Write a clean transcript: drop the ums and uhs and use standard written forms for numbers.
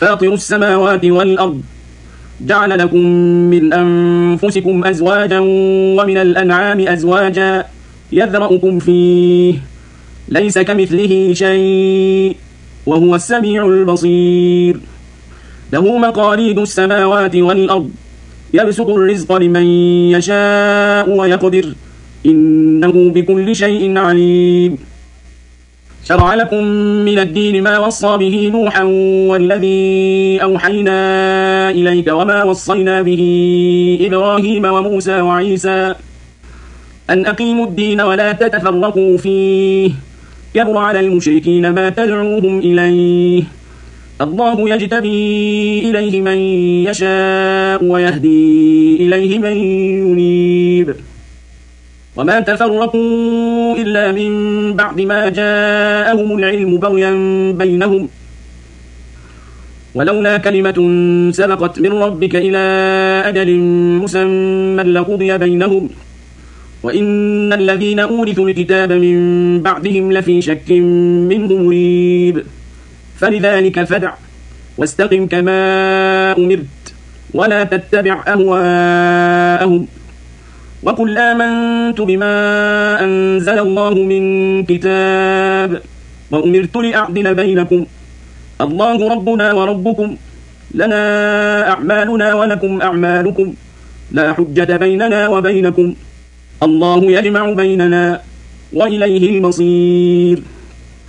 فاطر السماوات والأرض جعل لكم من أنفسكم أزواجا ومن الأنعام أزواجا يذرأكم فيه ليس كمثله شيء وهو السميع البصير له مقاليد السماوات والأرض يبسط الرزق لمن يشاء ويقدر إنه بكل شيء عليم شرع لكم من الدين ما وصى به نوحا والذي أوحينا إليك وما وصينا به إبراهيم وموسى وعيسى أن أقيموا الدين ولا تتفرقوا فيه كبر على المشركين ما تدعوهم إليه الله يجتبي إليه من يشاء ويهدي إليه من ينيب وما تفرقوا إلا من بعد ما جاءهم العلم بغيا بينهم ولولا كلمة سبقت من ربك إلى أجل مسمى لقضي بينهم وإن الذين أورثوا الكتاب من بعدهم لفي شك منه مريب فلذلك فدع واستقم كما أمرت ولا تتبع أهواءهم وقل آمنت بما أنزل الله من كتاب وأمرت لأعدل بينكم الله ربنا وربكم لنا أعمالنا ولكم أعمالكم لا حجة بيننا وبينكم الله يجمع بيننا وإليه المصير